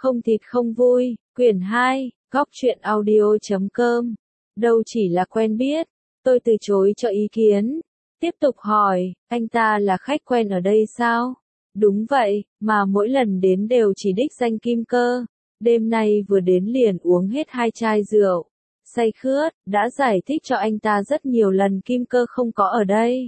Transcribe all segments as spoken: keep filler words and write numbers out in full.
Không thịt không vui, quyển hai, góc truyện audio chấm com. Đâu chỉ là quen biết, tôi từ chối cho ý kiến. Tiếp tục hỏi, anh ta là khách quen ở đây sao? Đúng vậy, mà mỗi lần đến đều chỉ đích danh Kim Cơ. Đêm nay vừa đến liền uống hết hai chai rượu. Say khướt, đã giải thích cho anh ta rất nhiều lần Kim Cơ không có ở đây.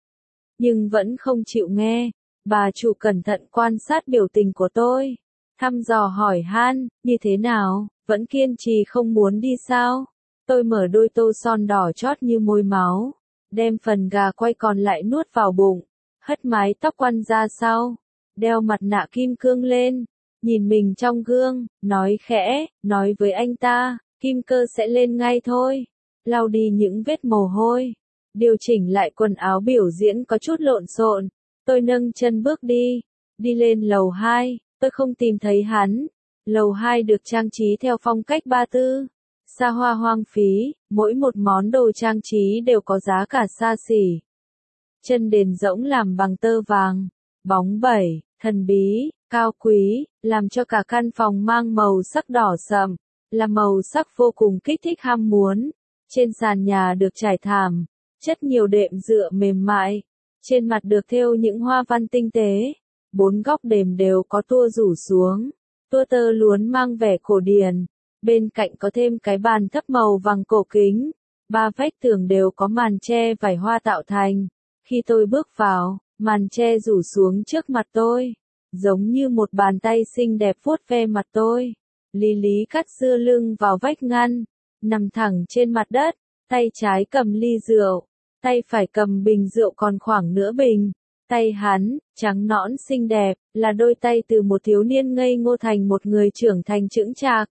Nhưng vẫn không chịu nghe. Bà chủ cẩn thận quan sát biểu tình của tôi. Thăm dò hỏi han, như thế nào, vẫn kiên trì không muốn đi sao? Tôi mở đôi tô son đỏ chót như môi máu, đem phần gà quay còn lại nuốt vào bụng, hất mái tóc quăn ra sau, đeo mặt nạ kim cương lên, nhìn mình trong gương, nói khẽ, nói với anh ta, Kim Cơ sẽ lên ngay thôi, lau đi những vết mồ hôi, điều chỉnh lại quần áo biểu diễn có chút lộn xộn, tôi nâng chân bước đi, đi lên lầu hai. Tôi không tìm thấy hắn. Lầu hai được trang trí theo phong cách ba tư. Xa hoa hoang phí, mỗi một món đồ trang trí đều có giá cả xa xỉ. Chân đền rỗng làm bằng tơ vàng, bóng bẩy, thần bí, cao quý, làm cho cả căn phòng mang màu sắc đỏ sậm, là màu sắc vô cùng kích thích ham muốn. Trên sàn nhà được trải thảm, chất nhiều đệm dựa mềm mại, trên mặt được thêu những hoa văn tinh tế. Bốn góc đệm đều có tua rủ xuống, tua tơ luốn mang vẻ cổ điển, bên cạnh có thêm cái bàn thấp màu vàng cổ kính, ba vách tường đều có màn che vải hoa tạo thành. Khi tôi bước vào, màn che rủ xuống trước mặt tôi, giống như một bàn tay xinh đẹp vuốt ve mặt tôi. Lý Lý cắt dưa lưng vào vách ngăn, nằm thẳng trên mặt đất, tay trái cầm ly rượu, tay phải cầm bình rượu còn khoảng nửa bình. Tay hắn, trắng nõn xinh đẹp, là đôi tay từ một thiếu niên ngây ngô thành một người trưởng thành chững chạc.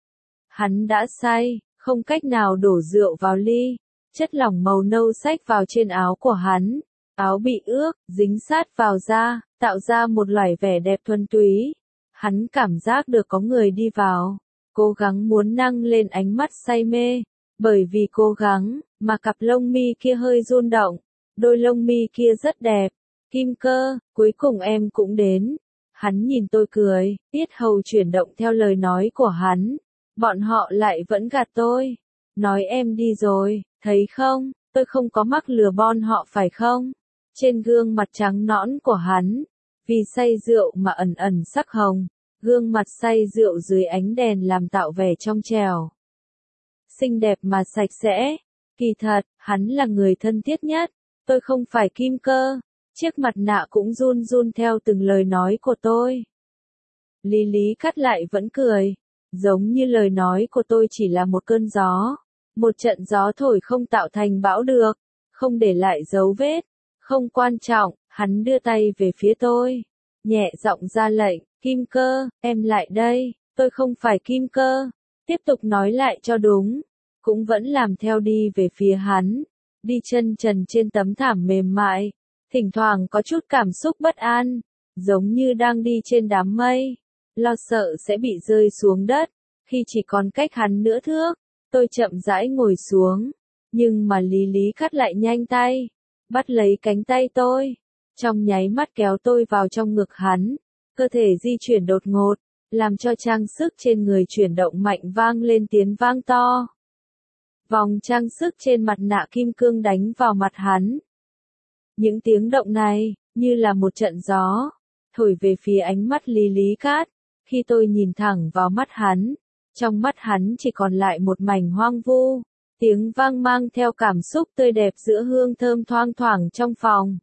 Hắn đã say, không cách nào đổ rượu vào ly, chất lỏng màu nâu xách vào trên áo của hắn, áo bị ướt, dính sát vào da, tạo ra một loại vẻ đẹp thuần túy. Hắn cảm giác được có người đi vào, cố gắng muốn nâng lên ánh mắt say mê, bởi vì cố gắng, mà cặp lông mi kia hơi run động, đôi lông mi kia rất đẹp. Kim Cơ, cuối cùng em cũng đến. Hắn nhìn tôi cười, tiết hầu chuyển động theo lời nói của hắn. Bọn họ lại vẫn gạt tôi. Nói em đi rồi, thấy không, tôi không có mắc lừa bọn họ phải không? Trên gương mặt trắng nõn của hắn, vì say rượu mà ẩn ẩn sắc hồng, gương mặt say rượu dưới ánh đèn làm tạo vẻ trong trẻo. Xinh đẹp mà sạch sẽ. Kỳ thật, hắn là người thân thiết nhất. Tôi không phải Kim Cơ. Chiếc mặt nạ cũng run run theo từng lời nói của tôi. Lý Lý cắt lại vẫn cười. Giống như lời nói của tôi chỉ là một cơn gió. Một trận gió thổi không tạo thành bão được. Không để lại dấu vết. Không quan trọng, hắn đưa tay về phía tôi. Nhẹ giọng ra lệnh, Kim Cơ, em lại đây. Tôi không phải Kim Cơ. Tiếp tục nói lại cho đúng. Cũng vẫn làm theo đi về phía hắn. Đi chân trần trên tấm thảm mềm mại. Thỉnh thoảng có chút cảm xúc bất an, giống như đang đi trên đám mây, lo sợ sẽ bị rơi xuống đất. Khi chỉ còn cách hắn nửa thước, tôi chậm rãi ngồi xuống, nhưng mà Lý Lý cắt lại nhanh tay, bắt lấy cánh tay tôi, trong nháy mắt kéo tôi vào trong ngực hắn, cơ thể di chuyển đột ngột, làm cho trang sức trên người chuyển động mạnh vang lên tiếng vang to. Vòng trang sức trên mặt nạ kim cương đánh vào mặt hắn. Những tiếng động này, như là một trận gió, thổi về phía ánh mắt Lý Lý Cát. Khi tôi nhìn thẳng vào mắt hắn, trong mắt hắn chỉ còn lại một mảnh hoang vu. Tiếng vang mang theo cảm xúc tươi đẹp giữa hương thơm thoang thoảng trong phòng.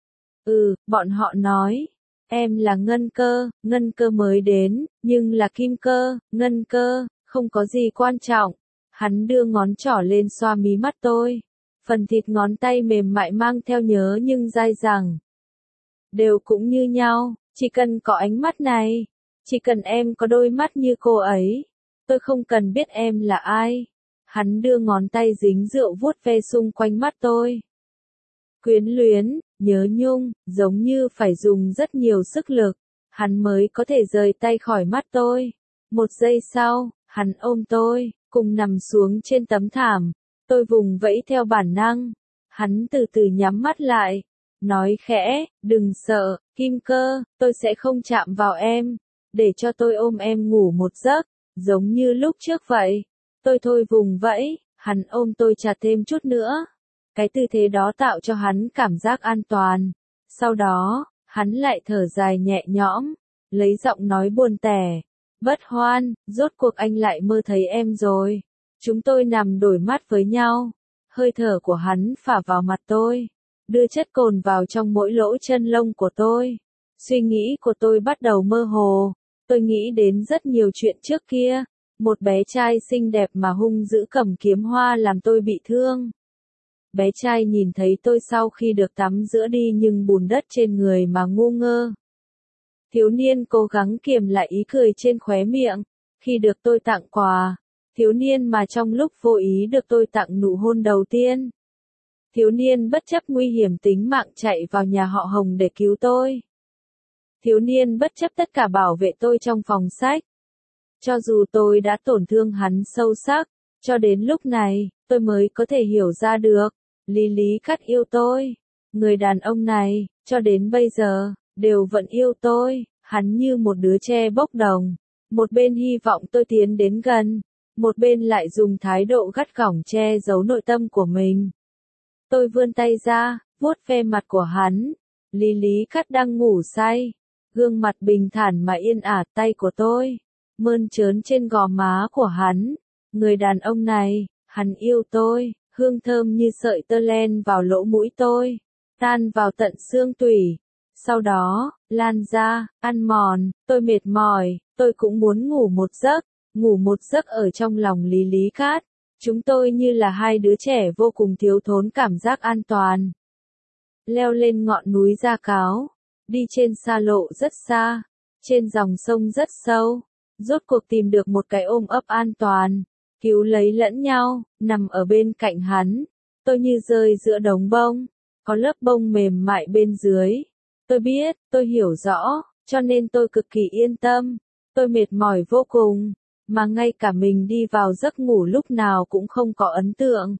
Ừ, bọn họ nói, em là Ngân Cơ, Ngân Cơ mới đến, nhưng là Kim Cơ, Ngân Cơ, không có gì quan trọng. Hắn đưa ngón trỏ lên xoa mí mắt tôi. Phần thịt ngón tay mềm mại mang theo nhớ nhưng dai dẳng. Đều cũng như nhau, chỉ cần có ánh mắt này, chỉ cần em có đôi mắt như cô ấy, tôi không cần biết em là ai. Hắn đưa ngón tay dính rượu vuốt ve xung quanh mắt tôi. Quyến luyến, nhớ nhung, giống như phải dùng rất nhiều sức lực, hắn mới có thể rời tay khỏi mắt tôi. Một giây sau, hắn ôm tôi, cùng nằm xuống trên tấm thảm. Tôi vùng vẫy theo bản năng. Hắn từ từ nhắm mắt lại. Nói khẽ, đừng sợ, Kim Cơ, tôi sẽ không chạm vào em. để cho tôi ôm em ngủ một giấc, giống như lúc trước vậy. Tôi thôi vùng vẫy, hắn ôm tôi chặt thêm chút nữa. Cái tư thế đó tạo cho hắn cảm giác an toàn. Sau đó, hắn lại thở dài nhẹ nhõm, lấy giọng nói buồn tẻ. Bất Hoan, rốt cuộc anh lại mơ thấy em rồi. Chúng tôi nằm đổi mắt với nhau. Hơi thở của hắn phả vào mặt tôi, đưa chất cồn vào trong mỗi lỗ chân lông của tôi. Suy nghĩ của tôi bắt đầu mơ hồ. Tôi nghĩ đến rất nhiều chuyện trước kia. Một bé trai xinh đẹp mà hung dữ cầm kiếm hoa làm tôi bị thương. Bé trai nhìn thấy tôi sau khi được tắm rửa đi nhưng bùn đất trên người mà ngu ngơ. Thiếu niên cố gắng kiềm lại ý cười trên khóe miệng, khi được tôi tặng quà. Thiếu niên mà trong lúc vô ý được tôi tặng nụ hôn đầu tiên. Thiếu niên bất chấp nguy hiểm tính mạng chạy vào nhà họ Hồng để cứu tôi. Thiếu niên bất chấp tất cả bảo vệ tôi trong phòng sách. Cho dù tôi đã tổn thương hắn sâu sắc, cho đến lúc này, tôi mới có thể hiểu ra được, Lý Lý Cắt yêu tôi. Người đàn ông này, cho đến bây giờ, đều vẫn yêu tôi, hắn như một đứa trẻ bốc đồng. Một bên hy vọng tôi tiến đến gần, một bên lại dùng thái độ gắt gỏng che giấu nội tâm của mình. Tôi vươn tay ra, vuốt ve mặt của hắn. Lý Lý Cắt đang ngủ say. Gương mặt bình thản mà yên ả, tay của tôi mơn trớn trên gò má của hắn. Người đàn ông này, hắn yêu tôi, hương thơm như sợi tơ len vào lỗ mũi tôi, tan vào tận xương tủy. Sau đó, lan ra, ăn mòn, tôi mệt mỏi, tôi cũng muốn ngủ một giấc, ngủ một giấc ở trong lòng Lý Lý Cát. Chúng tôi như là hai đứa trẻ vô cùng thiếu thốn cảm giác an toàn. Leo lên ngọn núi Gia Cáo, đi trên xa lộ rất xa, trên dòng sông rất sâu, rốt cuộc tìm được một cái ôm ấp an toàn, cứu lấy lẫn nhau, nằm ở bên cạnh hắn. Tôi như rơi giữa đống bông, có lớp bông mềm mại bên dưới. Tôi biết, tôi hiểu rõ, cho nên tôi cực kỳ yên tâm. Tôi mệt mỏi vô cùng, mà ngay cả mình đi vào giấc ngủ lúc nào cũng không có ấn tượng.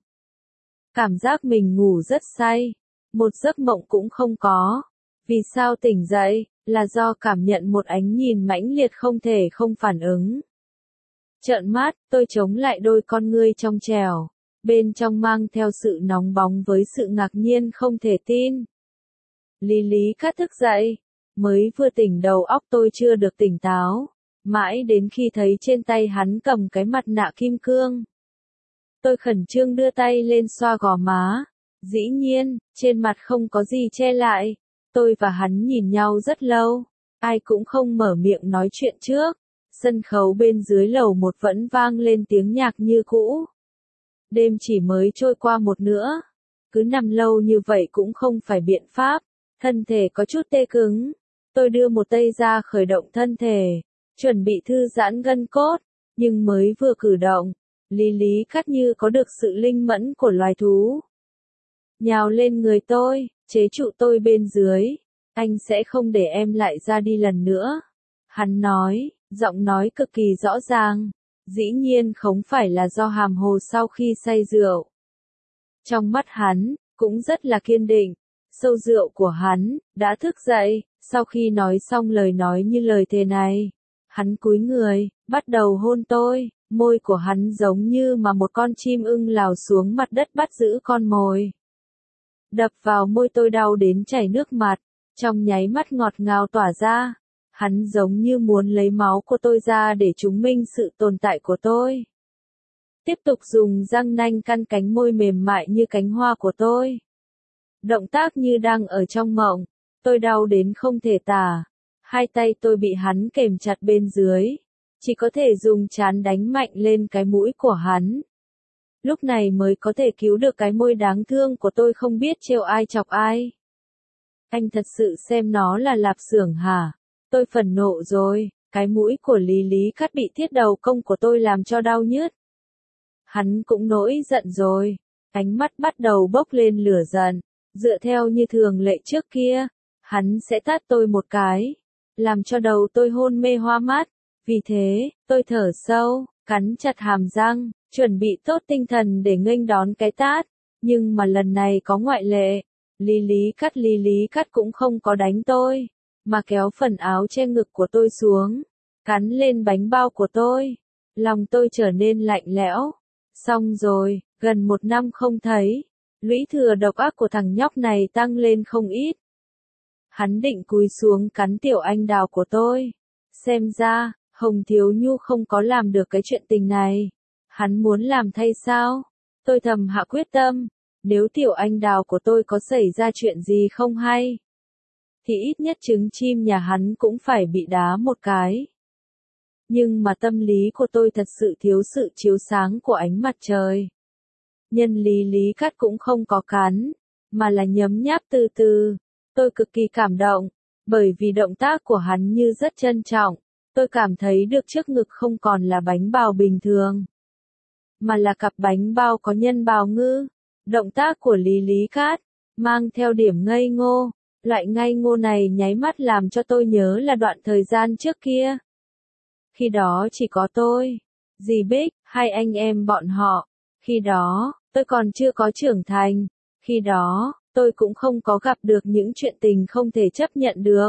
Cảm giác mình ngủ rất say, một giấc mộng cũng không có. Vì sao tỉnh dậy, là do cảm nhận một ánh nhìn mãnh liệt không thể không phản ứng. Trợn mắt, tôi chống lại đôi con ngươi trong trẻo, bên trong mang theo sự nóng bóng với sự ngạc nhiên không thể tin. Lý Lý Cát thức dậy, mới vừa tỉnh đầu óc tôi chưa được tỉnh táo, mãi đến khi thấy trên tay hắn cầm cái mặt nạ kim cương. Tôi khẩn trương đưa tay lên xoa gò má, dĩ nhiên, trên mặt không có gì che lại. Tôi và hắn nhìn nhau rất lâu, ai cũng không mở miệng nói chuyện trước. Sân khấu bên dưới lầu một vẫn vang lên tiếng nhạc như cũ. Đêm chỉ mới trôi qua một nửa, cứ nằm lâu như vậy cũng không phải biện pháp, thân thể có chút tê cứng. Tôi đưa một tay ra khởi động thân thể, chuẩn bị thư giãn gân cốt, nhưng mới vừa cử động, Lý Lý Cát như có được sự linh mẫn của loài thú. Nhào lên người tôi, chế trụ tôi bên dưới. Anh sẽ không để em lại ra đi lần nữa. Hắn nói, giọng nói cực kỳ rõ ràng. Dĩ nhiên không phải là do hàm hồ sau khi say rượu. Trong mắt hắn, cũng rất là kiên định. Sâu rượu của hắn, đã thức dậy, sau khi nói xong lời nói như lời thề này. Hắn cúi người, bắt đầu hôn tôi, môi của hắn giống như mà một con chim ưng lào xuống mặt đất bắt giữ con mồi. Đập vào môi tôi đau đến chảy nước mặt, trong nháy mắt ngọt ngào tỏa ra. Hắn giống như muốn lấy máu của tôi ra để chứng minh sự tồn tại của tôi. Tiếp tục dùng răng nanh căn cánh môi mềm mại như cánh hoa của tôi. Động tác như đang ở trong mộng, tôi đau đến không thể tả. Hai tay tôi bị hắn kềm chặt bên dưới, chỉ có thể dùng trán đánh mạnh lên cái mũi của hắn. Lúc này mới có thể cứu được cái môi đáng thương của tôi không biết trêu ai chọc ai. Anh thật sự xem nó là lạp xưởng hả? Tôi phẫn nộ rồi, cái mũi của Lý Lý Cát bị thiết đầu công của tôi làm cho đau nhức. Hắn cũng nổi giận rồi, ánh mắt bắt đầu bốc lên lửa giận, dựa theo như thường lệ trước kia, hắn sẽ tát tôi một cái, làm cho đầu tôi hôn mê hoa mắt. Vì thế, tôi thở sâu, cắn chặt hàm răng, chuẩn bị tốt tinh thần để nghênh đón cái tát, nhưng mà lần này có ngoại lệ. Lý Lý Cát Lý Lý Cát cũng không có đánh tôi, mà kéo phần áo che ngực của tôi xuống, cắn lên bánh bao của tôi. Lòng tôi trở nên lạnh lẽo. Xong rồi, gần một năm không thấy, lũy thừa độc ác của thằng nhóc này tăng lên không ít. Hắn định cúi xuống cắn tiểu anh đào của tôi. Xem ra, Hồng Thiếu Nhu không có làm được cái chuyện tình này. Hắn muốn làm thay sao? Tôi thầm hạ quyết tâm, nếu tiểu anh đào của tôi có xảy ra chuyện gì không hay, thì ít nhất trứng chim nhà hắn cũng phải bị đá một cái. Nhưng mà tâm lý của tôi thật sự thiếu sự chiếu sáng của ánh mặt trời. Nhân lý Lý Cát cũng không có cắn, mà là nhấm nháp từ từ. Tôi cực kỳ cảm động, bởi vì động tác của hắn như rất trân trọng. Tôi cảm thấy được trước ngực không còn là bánh bào bình thường, mà là cặp bánh bao có nhân bào ngư. Động tác của Lý Lý Cát, mang theo điểm ngây ngô. Loại ngây ngô này nháy mắt làm cho tôi nhớ là đoạn thời gian trước kia. Khi đó chỉ có tôi, dì Bích, hai anh em bọn họ. Khi đó, tôi còn chưa có trưởng thành. Khi đó, tôi cũng không có gặp được những chuyện tình không thể chấp nhận được.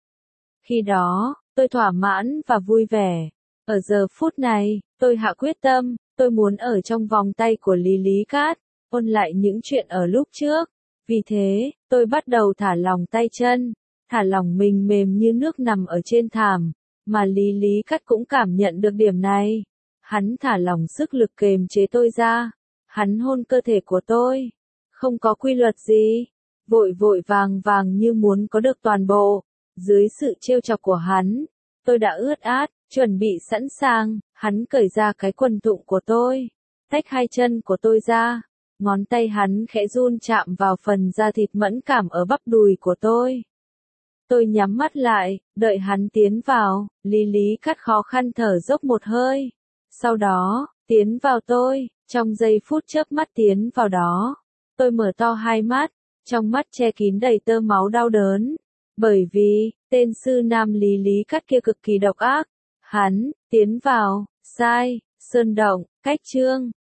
Khi đó, tôi thỏa mãn và vui vẻ. Ở giờ phút này, tôi hạ quyết tâm, tôi muốn ở trong vòng tay của Lý Lý Cát, ôn lại những chuyện ở lúc trước. Vì thế, tôi bắt đầu thả lỏng tay chân, thả lỏng mình mềm như nước nằm ở trên thảm, mà Lý Lý Cát cũng cảm nhận được điểm này. Hắn thả lỏng sức lực kềm chế tôi ra, hắn hôn cơ thể của tôi, không có quy luật gì, vội vội vàng vàng như muốn có được toàn bộ. Dưới sự trêu chọc của hắn, tôi đã ướt át, chuẩn bị sẵn sàng. Hắn cởi ra cái quần tụng của tôi, tách hai chân của tôi ra. Ngón tay hắn khẽ run chạm vào phần da thịt mẫn cảm ở bắp đùi của tôi. Tôi nhắm mắt lại, đợi hắn tiến vào. Lý Lý Cát khó khăn thở dốc một hơi. Sau đó, tiến vào tôi. Trong giây phút chớp mắt tiến vào đó, tôi mở to hai mắt, trong mắt che kín đầy tơ máu đau đớn. Bởi vì, tên sư nam Lý Lý Cát kia cực kỳ độc ác. Hắn, tiến vào, sai, sơn động, cách trương,